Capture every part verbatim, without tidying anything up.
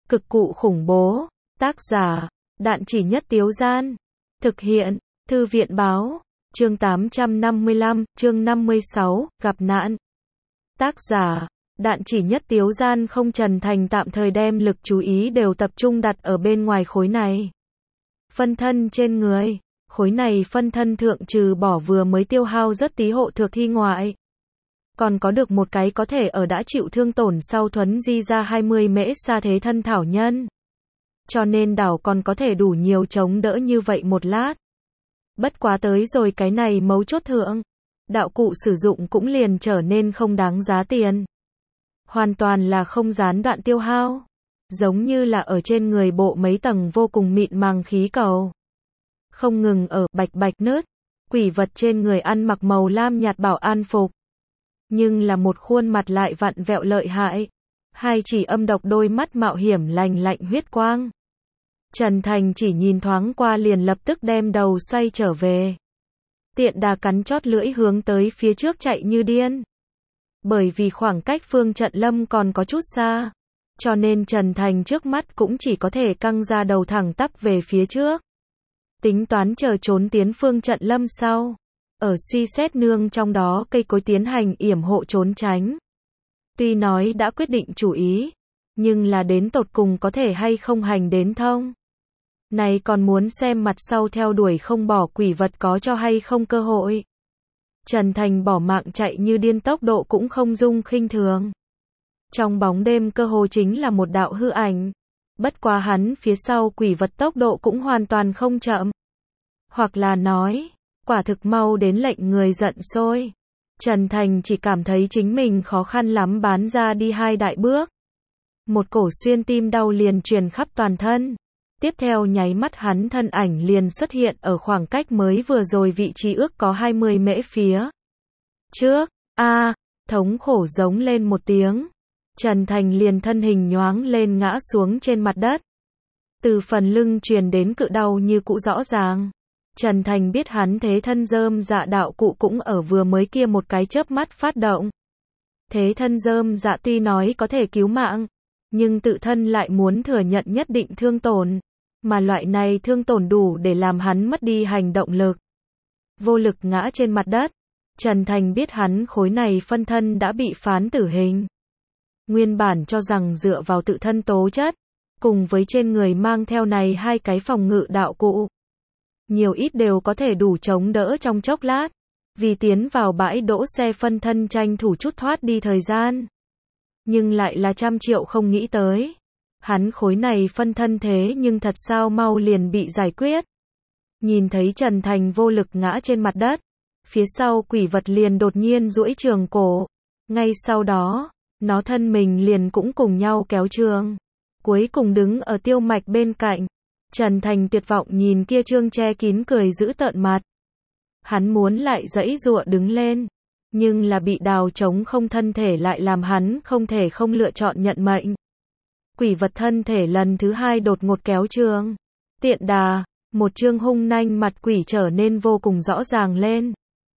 Cực cụ khủng bố. Tác giả, Đạn Chỉ Nhất Tiếu Gian. Thực hiện, Thư viện báo. Chương tám trăm năm mươi lăm, chương năm mươi sáu, gặp nạn. Tác giả, Đạn Chỉ Nhất Tiếu Gian. Không, Trần Thành tạm thời đem lực chú ý đều tập trung đặt ở bên ngoài khối này. Phân thân trên người. Khối này phân thân thượng trừ bỏ vừa mới tiêu hao rất tí hộ thược thi ngoại. Còn có được một cái có thể ở đã chịu thương tổn sau thuấn di ra hai mươi mễ xa thế thân thảo nhân. Cho nên đảo còn có thể đủ nhiều chống đỡ như vậy một lát. Bất quá tới rồi cái này mấu chốt thượng. Đạo cụ sử dụng cũng liền trở nên không đáng giá tiền. Hoàn toàn là không gián đoạn tiêu hao. Giống như là ở trên người bộ mấy tầng vô cùng mịn màng khí cầu. Không ngừng ở bạch bạch nứt. Quỷ vật trên người ăn mặc màu lam nhạt bảo an phục. Nhưng là một khuôn mặt lại vặn vẹo lợi hại. Hai chỉ âm độc đôi mắt mạo hiểm lành lạnh huyết quang. Trần Thành chỉ nhìn thoáng qua liền lập tức đem đầu xoay trở về. Tiện đà cắn chót lưỡi hướng tới phía trước chạy như điên. Bởi vì khoảng cách Phương Trận Lâm còn có chút xa. Cho nên Trần Thành trước mắt cũng chỉ có thể căng ra đầu thẳng tắp về phía trước. Tính toán chờ trốn tiến Phương Trận Lâm sau. Ở suy xét nương trong đó cây cối tiến hành yểm hộ trốn tránh. Tuy nói đã quyết định chủ ý. Nhưng là đến tột cùng có thể hay không hành đến thông. Này còn muốn xem mặt sau theo đuổi không bỏ quỷ vật có cho hay không cơ hội. Trần Thành bỏ mạng chạy như điên, tốc độ cũng không dung khinh thường. Trong bóng đêm cơ hồ chính là một đạo hư ảnh. Bất quá hắn phía sau quỷ vật tốc độ cũng hoàn toàn không chậm. Hoặc là nói, quả thực mau đến lệnh người giận sôi. Trần Thành chỉ cảm thấy chính mình khó khăn lắm bán ra đi hai đại bước. Một cổ xuyên tim đau liền truyền khắp toàn thân. Tiếp theo nháy mắt hắn thân ảnh liền xuất hiện ở khoảng cách mới vừa rồi vị trí ước có hai mươi mễ phía trước. A, à, thống khổ giống lên một tiếng. Trần Thành liền thân hình nhoáng lên ngã xuống trên mặt đất. Từ phần lưng truyền đến cự đau như cũ rõ ràng. Trần Thành biết hắn thế thân rơm dạ đạo cụ cũng ở vừa mới kia một cái chớp mắt phát động. Thế thân rơm dạ tuy nói có thể cứu mạng, nhưng tự thân lại muốn thừa nhận nhất định thương tổn. Mà loại này thương tổn đủ để làm hắn mất đi hành động lực. Vô lực ngã trên mặt đất. Trần Thành biết hắn khối này phân thân đã bị phán tử hình. Nguyên bản cho rằng dựa vào tự thân tố chất, cùng với trên người mang theo này hai cái phòng ngự đạo cụ. Nhiều ít đều có thể đủ chống đỡ trong chốc lát. Vì tiến vào bãi đỗ xe phân thân tranh thủ chút thoát đi thời gian. Nhưng lại là trăm triệu không nghĩ tới. Hắn khối này phân thân thế nhưng thật sao mau liền bị giải quyết. Nhìn thấy Trần Thành vô lực ngã trên mặt đất. Phía sau quỷ vật liền đột nhiên duỗi trường cổ. Ngay sau đó, nó thân mình liền cũng cùng nhau kéo trường. Cuối cùng đứng ở tiêu mạch bên cạnh. Trần Thành tuyệt vọng nhìn kia trương che kín cười giữ tợn mặt. Hắn muốn lại giãy giụa đứng lên. Nhưng là bị đào trống không thân thể lại làm hắn không thể không lựa chọn nhận mệnh. Quỷ vật thân thể lần thứ hai đột ngột kéo trường. Tiện đà, một trương hung nanh mặt quỷ trở nên vô cùng rõ ràng lên.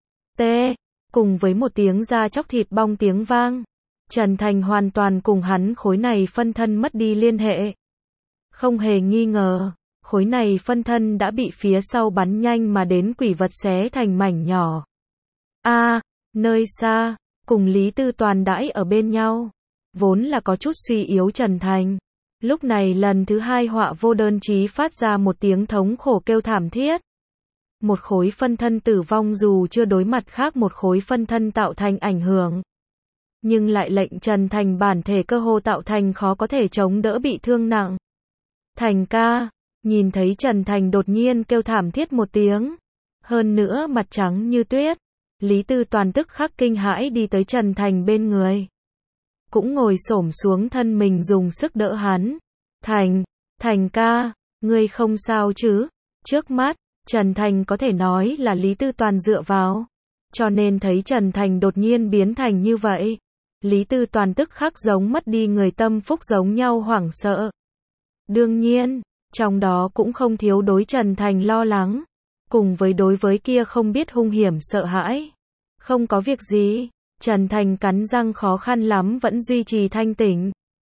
Tê, cùng với một tiếng da chóc thịt bong tiếng vang. Trần Thành hoàn toàn cùng hắn khối này phân thân mất đi liên hệ. Không hề nghi ngờ, khối này phân thân đã bị phía sau bắn nhanh mà đến quỷ vật xé thành mảnh nhỏ. A, à, nơi xa, cùng Lý Tư Toàn đãi ở bên nhau. Vốn là có chút suy yếu Trần Thành. Lúc này lần thứ hai họa vô đơn chí phát ra một tiếng thống khổ kêu thảm thiết. Một khối phân thân tử vong dù chưa đối mặt khác một khối phân thân tạo thành ảnh hưởng. Nhưng lại lệnh Trần Thành bản thể cơ hồ tạo thành khó có thể chống đỡ bị thương nặng. Thành ca, nhìn thấy Trần Thành đột nhiên kêu thảm thiết một tiếng. Hơn nữa mặt trắng như tuyết. Lý Tư Toàn tức khắc kinh hãi đi tới Trần Thành bên người. Cũng ngồi xổm xuống thân mình dùng sức đỡ hắn. Thành, Thành ca, ngươi không sao chứ? Trước mắt, Trần Thành có thể nói là Lý Tư Toàn dựa vào. Cho nên thấy Trần Thành đột nhiên biến thành như vậy. Lý Tư Toàn tức khắc giống mất đi người tâm phúc giống nhau hoảng sợ. Đương nhiên, trong đó cũng không thiếu đối Trần Thành lo lắng. Cùng với đối với kia không biết hung hiểm sợ hãi. Không có việc gì. Trần Thành cắn răng khó khăn lắm vẫn duy trì thanh tỉnh.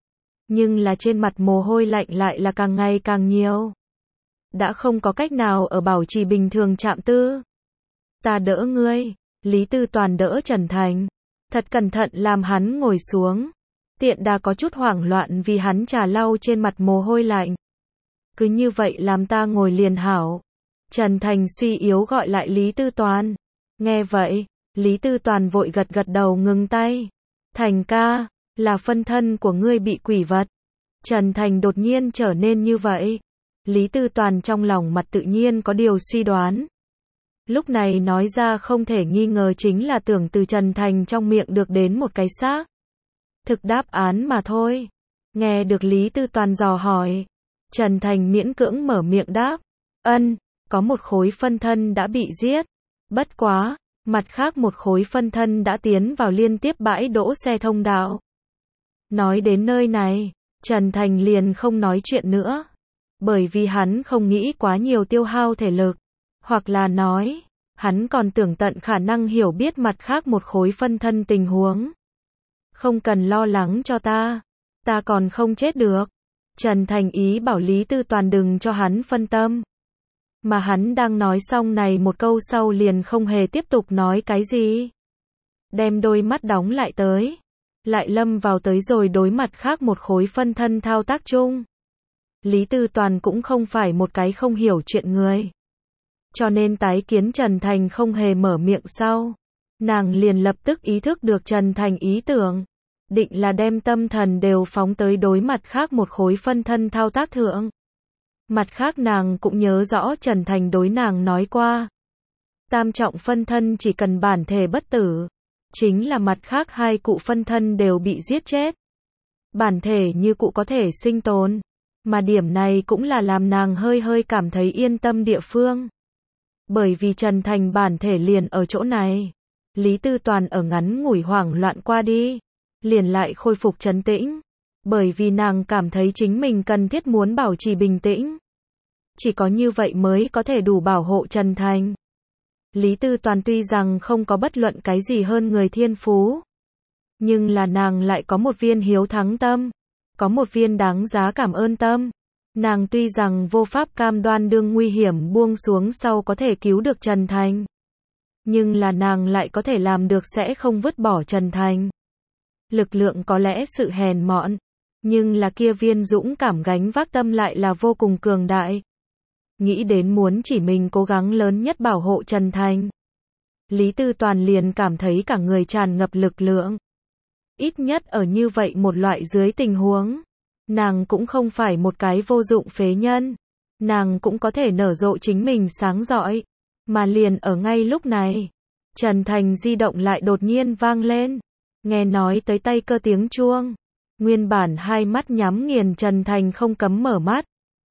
Nhưng là trên mặt mồ hôi lạnh lại là càng ngày càng nhiều. Đã không có cách nào ở bảo trì bình thường chạm tư. Ta đỡ ngươi. Lý Tư Toàn đỡ Trần Thành. Thật cẩn thận làm hắn ngồi xuống. Tiện đà có chút hoảng loạn vì hắn trà lau trên mặt mồ hôi lạnh. Cứ như vậy làm ta ngồi liền hảo. Trần Thành suy yếu gọi lại Lý Tư Toàn. Nghe vậy, Lý Tư Toàn vội gật gật đầu ngừng tay. Thành ca, là phân thân của ngươi bị quỷ vật. Trần Thành đột nhiên trở nên như vậy. Lý Tư Toàn trong lòng mặt tự nhiên có điều suy đoán. Lúc này nói ra không thể nghi ngờ chính là tưởng từ Trần Thành trong miệng được đến một cái xác thực đáp án mà thôi. Nghe được Lý Tư Toàn dò hỏi, Trần Thành miễn cưỡng mở miệng đáp. Ân, có một khối phân thân đã bị giết. Bất quá, mặt khác một khối phân thân đã tiến vào liên tiếp bãi đỗ xe thông đạo. Nói đến nơi này, Trần Thành liền không nói chuyện nữa. Bởi vì hắn không nghĩ quá nhiều tiêu hao thể lực. Hoặc là nói, hắn còn tưởng tận khả năng hiểu biết mặt khác một khối phân thân tình huống. Không cần lo lắng cho ta. Ta còn không chết được. Trần Thành ý bảo Lý Tư Toàn đừng cho hắn phân tâm. Mà hắn đang nói xong này một câu sau liền không hề tiếp tục nói cái gì. Đem đôi mắt đóng lại tới. Lại lâm vào tới rồi đối mặt khác một khối phân thân thao tác chung. Lý Tư Toàn cũng không phải một cái không hiểu chuyện người. Cho nên tái kiến Trần Thành không hề mở miệng sau. Nàng liền lập tức ý thức được Trần Thành ý tưởng. Định là đem tâm thần đều phóng tới đối mặt khác một khối phân thân thao tác thượng. Mặt khác nàng cũng nhớ rõ Trần Thành đối nàng nói qua. Tam trọng phân thân chỉ cần bản thể bất tử. Chính là mặt khác hai cụ phân thân đều bị giết chết. Bản thể như cụ có thể sinh tồn. Mà điểm này cũng là làm nàng hơi hơi cảm thấy yên tâm địa phương. Bởi vì Trần Thành bản thể liền ở chỗ này. Lý Tư Toàn ở ngắn ngủi hoảng loạn qua đi. Liền lại khôi phục trấn tĩnh. Bởi vì nàng cảm thấy chính mình cần thiết muốn bảo trì bình tĩnh. Chỉ có như vậy mới có thể đủ bảo hộ Trần Thành. Lý Tư Toàn tuy rằng không có bất luận cái gì hơn người thiên phú. Nhưng là nàng lại có một viên hiếu thắng tâm. Có một viên đáng giá cảm ơn tâm. Nàng tuy rằng vô pháp cam đoan đương nguy hiểm buông xuống sau có thể cứu được Trần Thành. Nhưng là nàng lại có thể làm được sẽ không vứt bỏ Trần Thành. Lực lượng có lẽ sự hèn mọn. Nhưng là kia viên dũng cảm gánh vác tâm lại là vô cùng cường đại. Nghĩ đến muốn chỉ mình cố gắng lớn nhất bảo hộ Trần Thành. Lý Tư Toàn liền cảm thấy cả người tràn ngập lực lượng. Ít nhất ở như vậy một loại dưới tình huống. Nàng cũng không phải một cái vô dụng phế nhân. Nàng cũng có thể nở rộ chính mình sáng rọi. Mà liền ở ngay lúc này. Trần Thành di động lại đột nhiên vang lên. Nghe nói tới tay cơ tiếng chuông. Nguyên bản hai mắt nhắm nghiền Trần Thành không cấm mở mắt.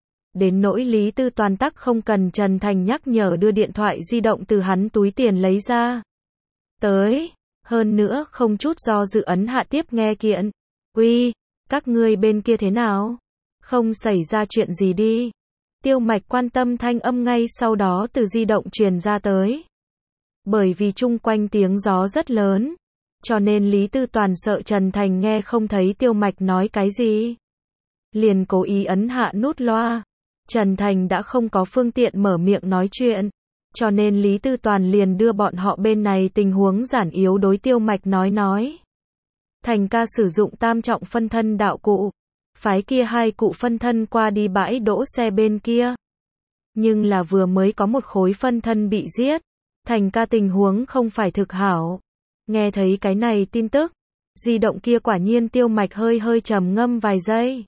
Đến nỗi Lý Tư Toàn tắc không cần Trần Thành nhắc nhở đưa điện thoại di động từ hắn túi tiền lấy ra. Tới. Hơn nữa không chút do dự ấn hạ tiếp nghe kiện. Uy, các ngươi bên kia thế nào? Không xảy ra chuyện gì đi. Tiêu Mạch quan tâm thanh âm ngay sau đó từ di động truyền ra tới. Bởi vì chung quanh tiếng gió rất lớn. Cho nên Lý Tư Toàn sợ Trần Thành nghe không thấy Tiêu Mạch nói cái gì. Liền cố ý ấn hạ nút loa. Trần Thành đã không có phương tiện mở miệng nói chuyện. Cho nên Lý Tư Toàn liền đưa bọn họ bên này tình huống giản yếu đối Tiêu Mạch nói nói. Thành ca sử dụng tam trọng phân thân đạo cụ. Phái kia hai cụ phân thân qua đi bãi đỗ xe bên kia. Nhưng là vừa mới có một khối phân thân bị giết. Thành ca tình huống không phải thực hảo. Nghe thấy cái này tin tức. Di động kia quả nhiên Tiêu Mạch hơi hơi trầm ngâm vài giây.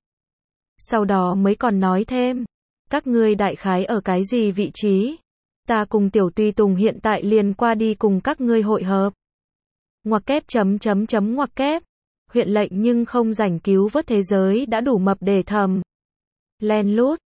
Sau đó mới còn nói thêm. Các ngươi đại khái ở cái gì vị trí? Ta cùng Tiểu Tùy Tùng hiện tại liền qua đi cùng các ngươi hội hợp. Ngoặc kép chấm chấm chấm ngoặc kép. Huyện lệnh nhưng không rảnh cứu vớt thế giới đã đủ mập để thầm. Len lút.